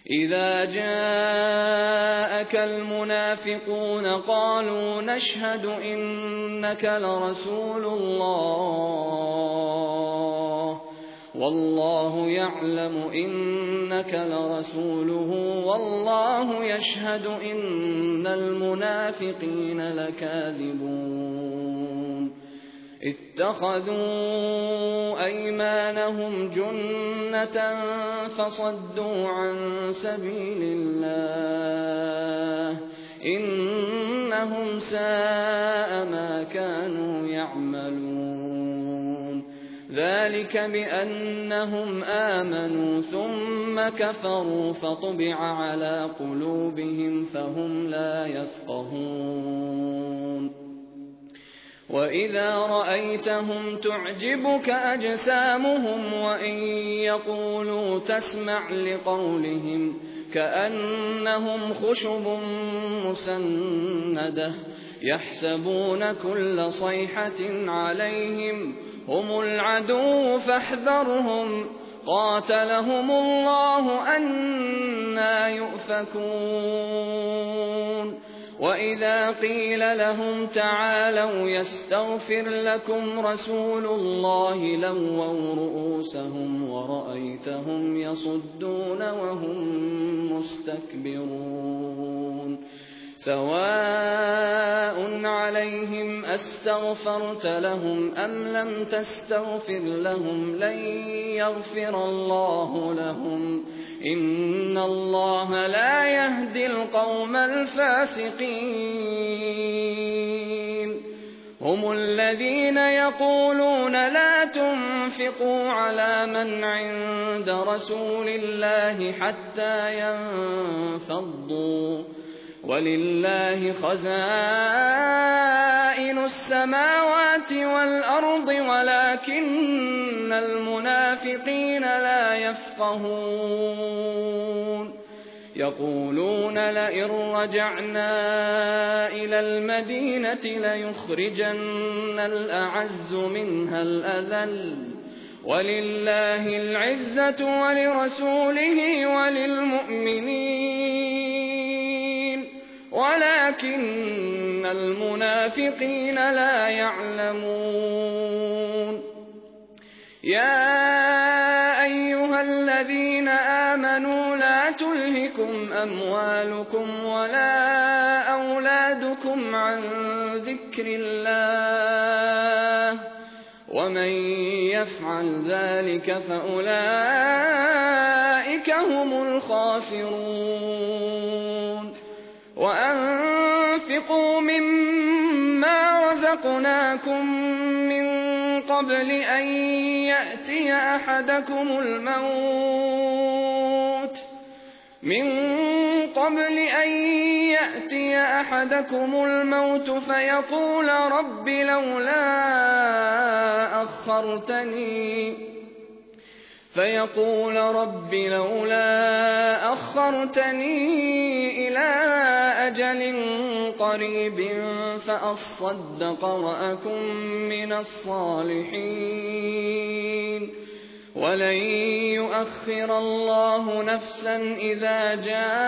إذا جاءك المنافقون قالوا نشهد إنك لرسول الله والله يعلم إنك لرسوله والله يشهد إن المنافقين لكاذبون اتخذوا أيمانهم جنة فصدوا عن سبيل الله إنهم ساء ما كانوا يعملون ذلك بأنهم آمنوا ثم كفروا فطبع على قلوبهم فهم لا يفقهون وإذا رأيتهم تعجبك أجسامهم وإن يقولوا تسمع لقولهم كأنهم خشب مسندة يحسبون كل صيحة عليهم هم العدو فاحذرهم قاتلهم الله أنى يؤفكون وإذا قيل لهم تعالوا يستغفر لكم رسول الله لووا رؤوسهم ورأيتهم يصدون وهم مستكبرون سواء عليهم أستغفرت لهم أم لم تستغفر لهم لن يغفر الله لهم إن الله لا يهدي القوم الفاسقين هم الذين يقولون لا تنفقوا على من عند رسول الله حتى ينفضوا ولله خزائن السماوات والأرض ولكن المنافقين لا يفقهون يقولون لئن رجعنا إلى المدينة ليخرجن الأعز منها الأذل ولله العزة ولرسوله وللمؤمنين ولكن المنافقين لا يعلمون يا أيها الذين آمنوا لا تلهكم أموالكم ولا أولادكم عن ذكر الله ومن يفعل ذلك فأولئك هم الخاسرون وأنفقوا مما رزقناكم من قبل أن يأتي أحدكم الموت فيقول رب لولا أخرتني إلى أجل قريب فأصدق وأكن من الصالحين ولن يؤخر الله نفسا إذا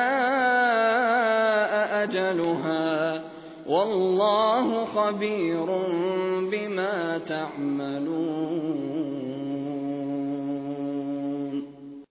جاء أجلها والله خبير بما تعملون